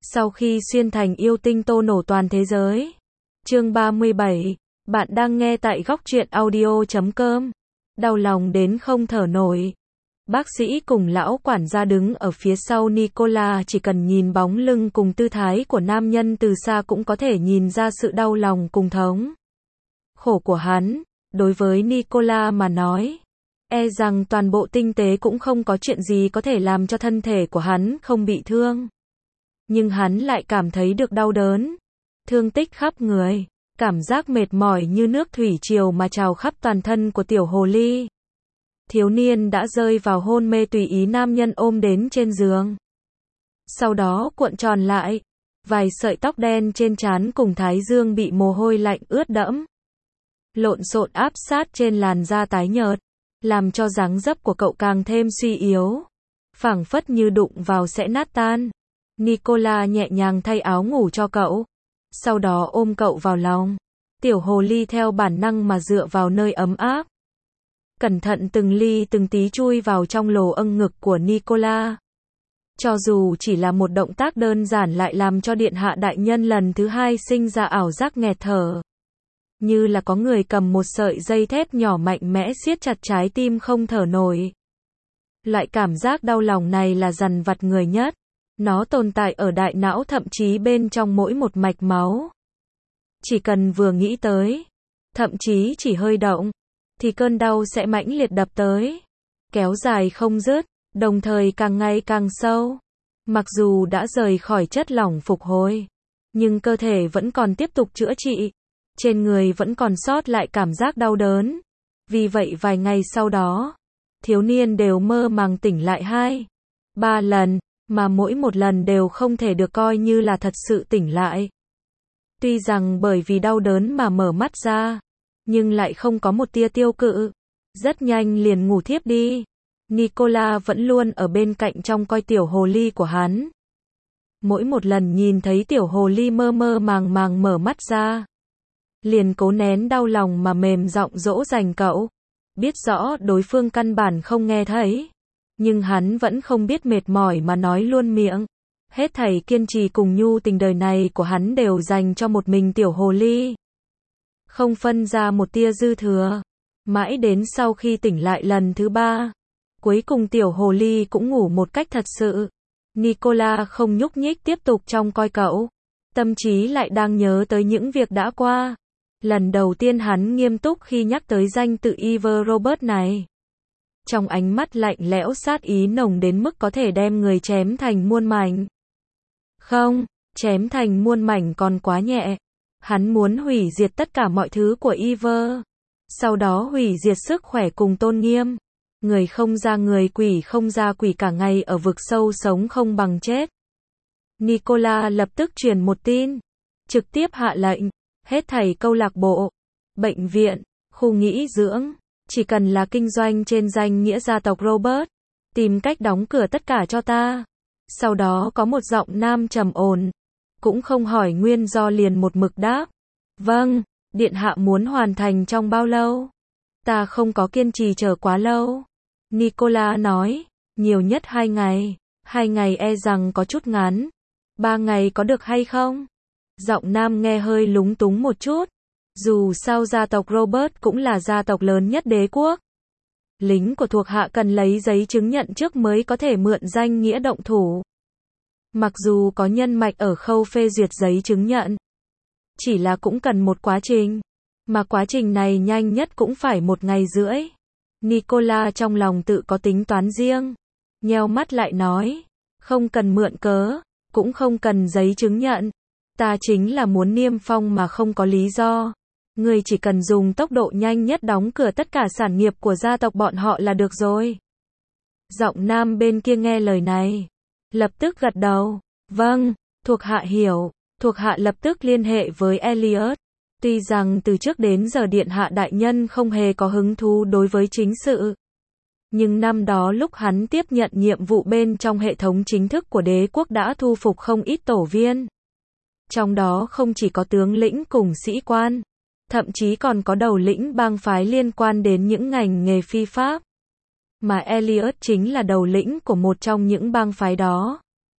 Sau khi xuyên thành yêu tinh tô nổ toàn thế giới. Chương 37. Bạn đang nghe tại góc truyện audio.com. Đau lòng đến không thở nổi. Bác sĩ cùng lão quản gia đứng ở phía sau Nicola, chỉ cần nhìn bóng lưng cùng tư thái của nam nhân từ xa cũng có thể nhìn ra sự đau lòng cùng thống khổ của hắn. Đối với Nicola mà nói, e rằng toàn bộ tinh tế cũng không có chuyện gì có thể làm cho thân thể của hắn không bị thương. Nhưng hắn lại cảm thấy được đau đớn, thương tích khắp người, cảm giác mệt mỏi như nước thủy triều mà trào khắp toàn thân của tiểu hồ ly. Thiếu niên đã rơi vào hôn mê tùy ý nam nhân ôm đến trên giường. Sau đó cuộn tròn lại, vài sợi tóc đen trên trán cùng thái dương bị mồ hôi lạnh ướt đẫm, lộn xộn áp sát trên làn da tái nhợt, làm cho dáng dấp của cậu càng thêm suy yếu, phảng phất như đụng vào sẽ nát tan. Nicola nhẹ nhàng thay áo ngủ cho cậu, sau đó ôm cậu vào lòng. Tiểu hồ ly theo bản năng mà dựa vào nơi ấm áp, cẩn thận từng ly từng tí chui vào trong lồ âng ngực của Nicola. Cho dù chỉ là một động tác đơn giản lại làm cho điện hạ đại nhân lần thứ hai sinh ra ảo giác nghẹt thở. Như là có người cầm một sợi dây thép nhỏ mạnh mẽ siết chặt trái tim không thở nổi. Loại cảm giác đau lòng này là dằn vặt người nhất. Nó tồn tại ở đại não, thậm chí bên trong mỗi một mạch máu. Chỉ cần vừa nghĩ tới, thậm chí chỉ hơi động, thì cơn đau sẽ mãnh liệt đập tới, kéo dài không dứt, đồng thời càng ngày càng sâu. Mặc dù đã rời khỏi chất lỏng phục hồi, nhưng cơ thể vẫn còn tiếp tục chữa trị, trên người vẫn còn sót lại cảm giác đau đớn. Vì vậy vài ngày sau đó, thiếu niên đều mơ màng tỉnh lại 2-3 lần, mà mỗi một lần đều không thể được coi như là thật sự tỉnh lại. Tuy rằng bởi vì đau đớn mà mở mắt ra, nhưng lại không có một tia tiêu cự, rất nhanh liền ngủ thiếp đi. Nicola vẫn luôn ở bên cạnh trông coi tiểu hồ ly của hắn. Mỗi một lần nhìn thấy tiểu hồ ly mơ mơ màng màng mở mắt ra, liền cố nén đau lòng mà mềm giọng dỗ dành cậu. Biết rõ đối phương căn bản không nghe thấy, nhưng hắn vẫn không biết mệt mỏi mà nói luôn miệng. Hết thảy kiên trì cùng nhu tình đời này của hắn đều dành cho một mình tiểu hồ ly, không phân ra một tia dư thừa. Mãi đến sau khi tỉnh lại lần thứ 3, cuối cùng tiểu hồ ly cũng ngủ một cách thật sự. Nicola không nhúc nhích tiếp tục trông coi cậu, tâm trí lại đang nhớ tới những việc đã qua. Lần đầu tiên hắn nghiêm túc khi nhắc tới danh tự Ivor Robert này. Trong ánh mắt lạnh lẽo sát ý nồng đến mức có thể đem người chém thành muôn mảnh. Không, chém thành muôn mảnh còn quá nhẹ. Hắn muốn hủy diệt tất cả mọi thứ của Ivor. Sau đó hủy diệt sức khỏe cùng tôn nghiêm. Người không ra người, quỷ không ra quỷ, cả ngày ở vực sâu sống không bằng chết. Nicola lập tức truyền một tin, trực tiếp hạ lệnh, hết thảy câu lạc bộ, bệnh viện, khu nghỉ dưỡng, chỉ cần là kinh doanh trên danh nghĩa gia tộc Robert, tìm cách đóng cửa tất cả cho ta. Sau đó có một giọng nam trầm ổn, cũng không hỏi nguyên do liền một mực đáp. Vâng, điện hạ muốn hoàn thành trong bao lâu? Ta không có kiên trì chờ quá lâu. Nicola nói, nhiều nhất 2 ngày. 2 ngày e rằng có chút ngắn. 3 ngày có được hay không? Giọng nam nghe hơi lúng túng một chút. Dù sao gia tộc Robert cũng là gia tộc lớn nhất đế quốc. Lính của thuộc hạ cần lấy giấy chứng nhận trước mới có thể mượn danh nghĩa động thủ. Mặc dù có nhân mạch ở khâu phê duyệt giấy chứng nhận, chỉ là cũng cần một quá trình, mà quá trình này nhanh nhất cũng phải 1 ngày rưỡi. Nicola trong lòng tự có tính toán riêng, nheo mắt lại nói, không cần mượn cớ, cũng không cần giấy chứng nhận. Ta chính là muốn niêm phong mà không có lý do. Ngươi chỉ cần dùng tốc độ nhanh nhất đóng cửa tất cả sản nghiệp của gia tộc bọn họ là được rồi. Giọng nam bên kia nghe lời này, lập tức gật đầu. Vâng, thuộc hạ hiểu. Thuộc hạ lập tức liên hệ với Elliot. Tuy rằng từ trước đến giờ điện hạ đại nhân không hề có hứng thú đối với chính sự, nhưng năm đó lúc hắn tiếp nhận nhiệm vụ bên trong hệ thống chính thức của đế quốc đã thu phục không ít tổ viên. Trong đó không chỉ có tướng lĩnh cùng sĩ quan, thậm chí còn có đầu lĩnh bang phái liên quan đến những ngành nghề phi pháp. Mà Elliot chính là đầu lĩnh của một trong những bang phái đó.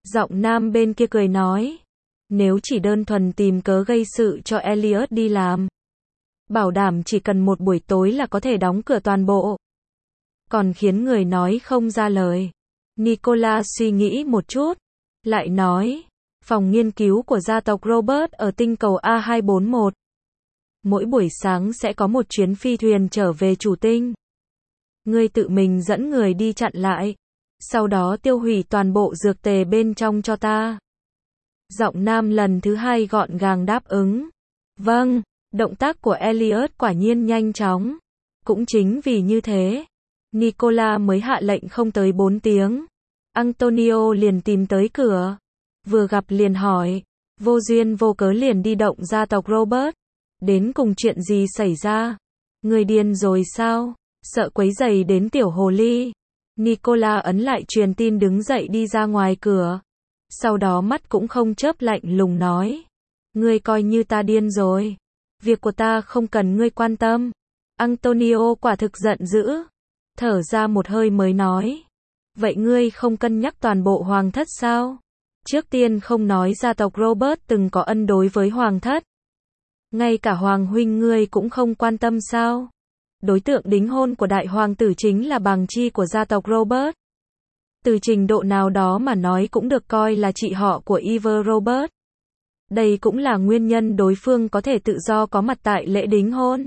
Giọng nam bên kia cười nói. Nếu chỉ đơn thuần tìm cớ gây sự cho Elliot đi làm, bảo đảm chỉ cần một buổi tối là có thể đóng cửa toàn bộ. Còn khiến người nói không ra lời. Nicola suy nghĩ một chút, lại nói, phòng nghiên cứu của gia tộc Robert ở tinh cầu A241. Mỗi buổi sáng sẽ có một chuyến phi thuyền trở về chủ tinh. Ngươi tự mình dẫn người đi chặn lại, sau đó tiêu hủy toàn bộ dược tề bên trong cho ta. Giọng nam lần thứ hai gọn gàng đáp ứng. Vâng, động tác của Elliot quả nhiên nhanh chóng. Cũng chính vì như thế, Nicola mới hạ lệnh không tới 4 tiếng. Antonio liền tìm tới cửa. Vừa gặp liền hỏi, vô duyên vô cớ liền đi động gia tộc Robert. Đến cùng chuyện gì xảy ra? Người điên rồi sao? Sợ quấy rầy đến tiểu hồ ly. Nicola ấn lại truyền tin đứng dậy đi ra ngoài cửa. Sau đó mắt cũng không chớp lạnh lùng nói. Ngươi coi như ta điên rồi. Việc của ta không cần ngươi quan tâm. Antonio quả thực giận dữ. Thở ra một hơi mới nói. Vậy ngươi không cân nhắc toàn bộ hoàng thất sao? Trước tiên không nói gia tộc Robert từng có ân đối với hoàng thất. Ngay cả hoàng huynh ngươi cũng không quan tâm sao? Đối tượng đính hôn của đại hoàng tử chính là bàng chi của gia tộc Robert. Từ trình độ nào đó mà nói cũng được coi là chị họ của Eva Robert. Đây cũng là nguyên nhân đối phương có thể tự do có mặt tại lễ đính hôn.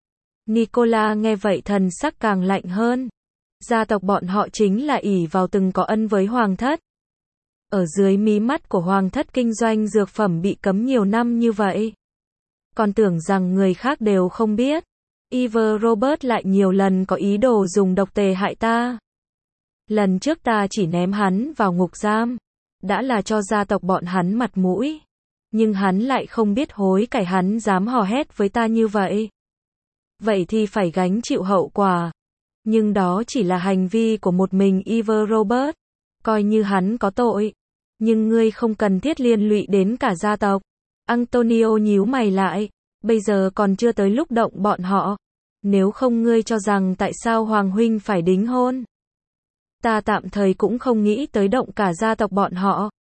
Nicola nghe vậy thần sắc càng lạnh hơn. Gia tộc bọn họ chính là ỷ vào từng có ân với hoàng thất. Ở dưới mí mắt của hoàng thất kinh doanh dược phẩm bị cấm nhiều năm như vậy. Còn tưởng rằng người khác đều không biết. Eva Robert lại nhiều lần có ý đồ dùng độc tề hại ta. Lần trước ta chỉ ném hắn vào ngục giam. Đã là cho gia tộc bọn hắn mặt mũi. Nhưng hắn lại không biết hối cải, hắn dám hò hét với ta như vậy. Vậy thì phải gánh chịu hậu quả. Nhưng đó chỉ là hành vi của một mình Eva Robert. Coi như hắn có tội. Nhưng ngươi không cần thiết liên lụy đến cả gia tộc. Antonio nhíu mày lại. Bây giờ còn chưa tới lúc động bọn họ. Nếu không ngươi cho rằng tại sao Hoàng huynh phải đính hôn? Ta tạm thời cũng không nghĩ tới động cả gia tộc bọn họ.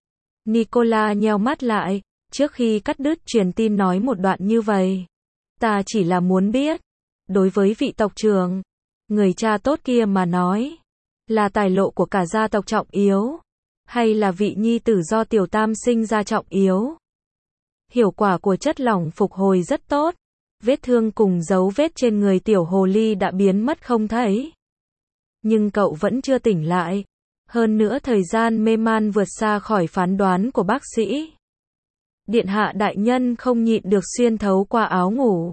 Nicola nheo mắt lại, trước khi cắt đứt truyền tin nói một đoạn như vậy. Ta chỉ là muốn biết, đối với vị tộc trưởng, người cha tốt kia mà nói, là tài lộ của cả gia tộc trọng yếu, hay là vị nhi tử do tiểu tam sinh ra trọng yếu? Hiệu quả của chất lỏng phục hồi rất tốt, vết thương cùng dấu vết trên người tiểu hồ ly đã biến mất không thấy. Nhưng cậu vẫn chưa tỉnh lại. Hơn nữa thời gian mê man vượt xa khỏi phán đoán của bác sĩ. Điện hạ đại nhân không nhịn được xuyên thấu qua áo ngủ.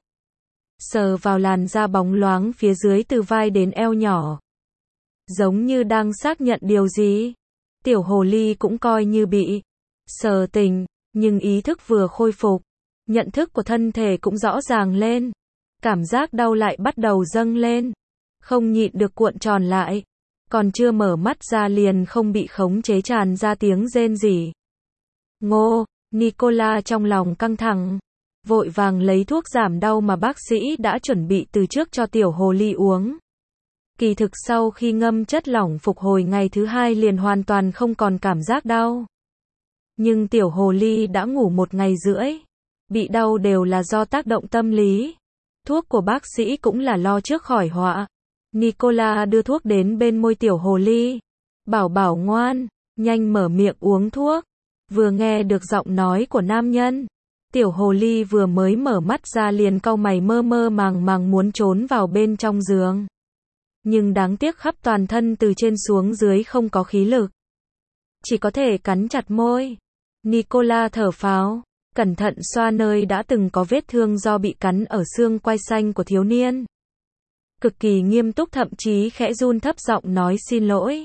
Sờ vào làn da bóng loáng phía dưới từ vai đến eo nhỏ. Giống như đang xác nhận điều gì. Tiểu hồ ly cũng coi như bị sờ tỉnh, nhưng ý thức vừa khôi phục. Nhận thức của thân thể cũng rõ ràng lên. Cảm giác đau lại bắt đầu dâng lên. Không nhịn được cuộn tròn lại. Còn chưa mở mắt ra liền không bị khống chế tràn ra tiếng rên rỉ. Ngô, Nicola trong lòng căng thẳng. Vội vàng lấy thuốc giảm đau mà bác sĩ đã chuẩn bị từ trước cho tiểu hồ ly uống. Kỳ thực sau khi ngâm chất lỏng phục hồi ngày thứ hai liền hoàn toàn không còn cảm giác đau. Nhưng tiểu hồ ly đã ngủ 1 ngày rưỡi. Bị đau đều là do tác động tâm lý. Thuốc của bác sĩ cũng là lo trước khỏi họa. Nicola đưa thuốc đến bên môi tiểu hồ ly. Bảo bảo ngoan, nhanh mở miệng uống thuốc. Vừa nghe được giọng nói của nam nhân, tiểu hồ ly vừa mới mở mắt ra liền cau mày mơ mơ màng màng muốn trốn vào bên trong giường. Nhưng đáng tiếc khắp toàn thân từ trên xuống dưới không có khí lực. Chỉ có thể cắn chặt môi. Nicola thở phào, cẩn thận xoa nơi đã từng có vết thương do bị cắn ở xương quai xanh của thiếu niên. Cực kỳ nghiêm túc, thậm chí khẽ run thấp giọng nói xin lỗi.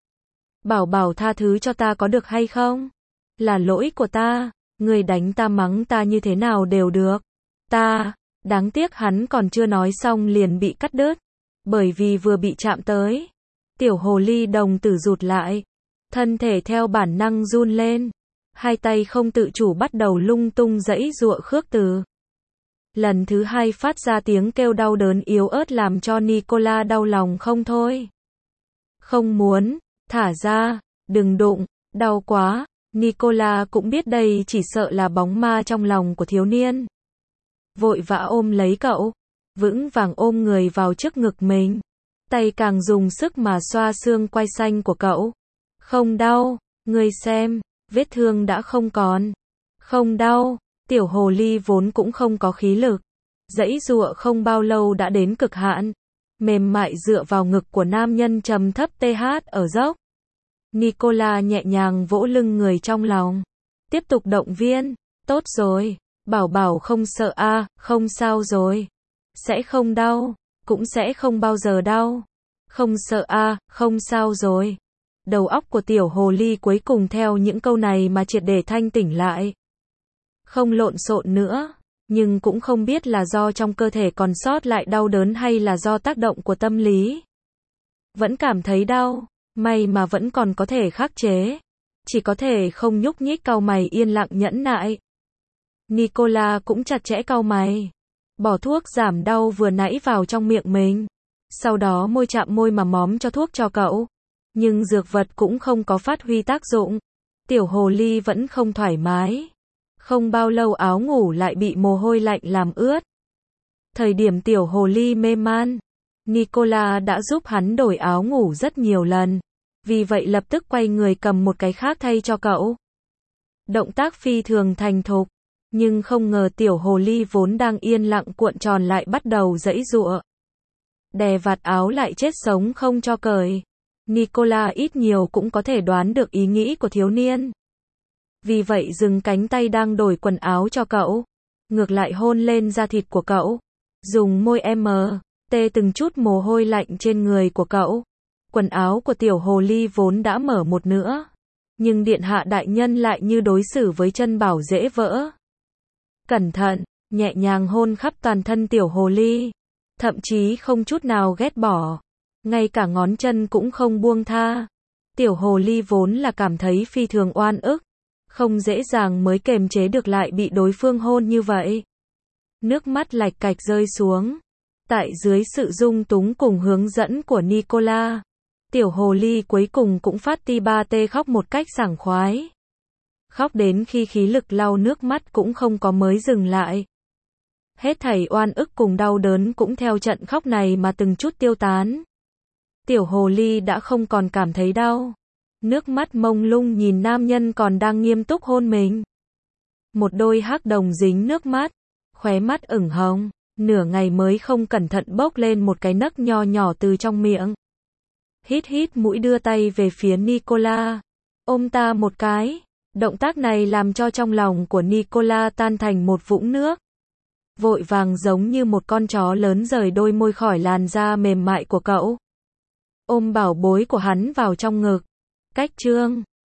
Bảo bảo tha thứ cho ta có được hay không? Là lỗi của ta, người đánh ta mắng ta như thế nào đều được. Đáng tiếc hắn còn chưa nói xong liền bị cắt đứt. Bởi vì vừa bị chạm tới. Tiểu hồ ly đồng tử rụt lại. Thân thể theo bản năng run lên. Hai tay không tự chủ bắt đầu lung tung giãy giụa khước từ. Lần thứ hai phát ra tiếng kêu đau đớn yếu ớt làm cho Nicola đau lòng không thôi. Không muốn, thả ra, đừng đụng, Đau quá, Nicola cũng biết đây chỉ sợ là bóng ma trong lòng của thiếu niên. Vội vã ôm lấy cậu, vững vàng ôm người vào trước ngực mình. Tay càng dùng sức mà xoa xương quai xanh của cậu. Không đau, ngươi xem, vết thương đã không còn. Không đau, tiểu hồ ly vốn cũng không có khí lực. Giãy giụa không bao lâu đã đến cực hạn. Mềm mại dựa vào ngực của nam nhân trầm thấp TH ở dốc. Nicola nhẹ nhàng vỗ lưng người trong lòng. Tiếp tục động viên, tốt rồi, bảo bảo không sợ a, không sao rồi. Sẽ không đau, cũng sẽ không bao giờ đau. Không sợ a, không sao rồi. Đầu óc của tiểu hồ ly cuối cùng theo những câu này mà triệt để thanh tỉnh lại. Không lộn xộn nữa, nhưng cũng không biết là do trong cơ thể còn sót lại đau đớn hay là do tác động của tâm lý. Vẫn cảm thấy đau, may mà vẫn còn có thể khắc chế. Chỉ có thể không nhúc nhích, cau mày yên lặng nhẫn nại. Nicola cũng chặt chẽ cau mày. Bỏ thuốc giảm đau vừa nãy vào trong miệng mình. Sau đó môi chạm môi mà móm cho thuốc cho cậu. Nhưng dược vật cũng không có phát huy tác dụng. Tiểu hồ ly vẫn không thoải mái. Không bao lâu áo ngủ lại bị mồ hôi lạnh làm ướt. Thời điểm tiểu hồ ly mê man, Nicola đã giúp hắn đổi áo ngủ rất nhiều lần. Vì vậy lập tức quay người cầm một cái khác thay cho cậu. Động tác phi thường thành thục. Nhưng không ngờ tiểu hồ ly vốn đang yên lặng cuộn tròn lại bắt đầu giãy giụa. Đè vạt áo lại chết sống không cho cởi. Nicola ít nhiều cũng có thể đoán được ý nghĩ của thiếu niên. Vì vậy dừng cánh tay đang đổi quần áo cho cậu. Ngược lại hôn lên da thịt của cậu. Dùng môi tê từng chút mồ hôi lạnh trên người của cậu. Quần áo của tiểu hồ ly vốn đã mở một nửa. Nhưng điện hạ đại nhân lại như đối xử với chân bảo dễ vỡ. Cẩn thận, nhẹ nhàng hôn khắp toàn thân tiểu hồ ly. Thậm chí không chút nào ghét bỏ. Ngay cả ngón chân cũng không buông tha. Tiểu hồ ly vốn là cảm thấy phi thường oan ức. Không dễ dàng mới kềm chế được lại bị đối phương hôn như vậy. Nước mắt lạch cạch rơi xuống. Tại dưới sự dung túng cùng hướng dẫn của Nicola, tiểu hồ ly cuối cùng cũng phát ti ba tê khóc một cách sảng khoái. Khóc đến khi khí lực lau nước mắt cũng không có mới dừng lại. Hết thảy oan ức cùng đau đớn cũng theo trận khóc này mà từng chút tiêu tán. Tiểu hồ ly đã không còn cảm thấy đau. Nước mắt mông lung nhìn nam nhân còn đang nghiêm túc hôn mình. Một đôi hắc đồng dính nước mắt, khóe mắt ửng hồng, nửa ngày mới không cẩn thận bốc lên một cái nấc nho nhỏ từ trong miệng. Hít hít mũi đưa tay về phía Nicola, ôm ta một cái. Động tác này làm cho trong lòng của Nicola tan thành một vũng nước. Vội vàng giống như một con chó lớn rời đôi môi khỏi làn da mềm mại của cậu. Ôm bảo bối của hắn vào trong ngực. Cách chương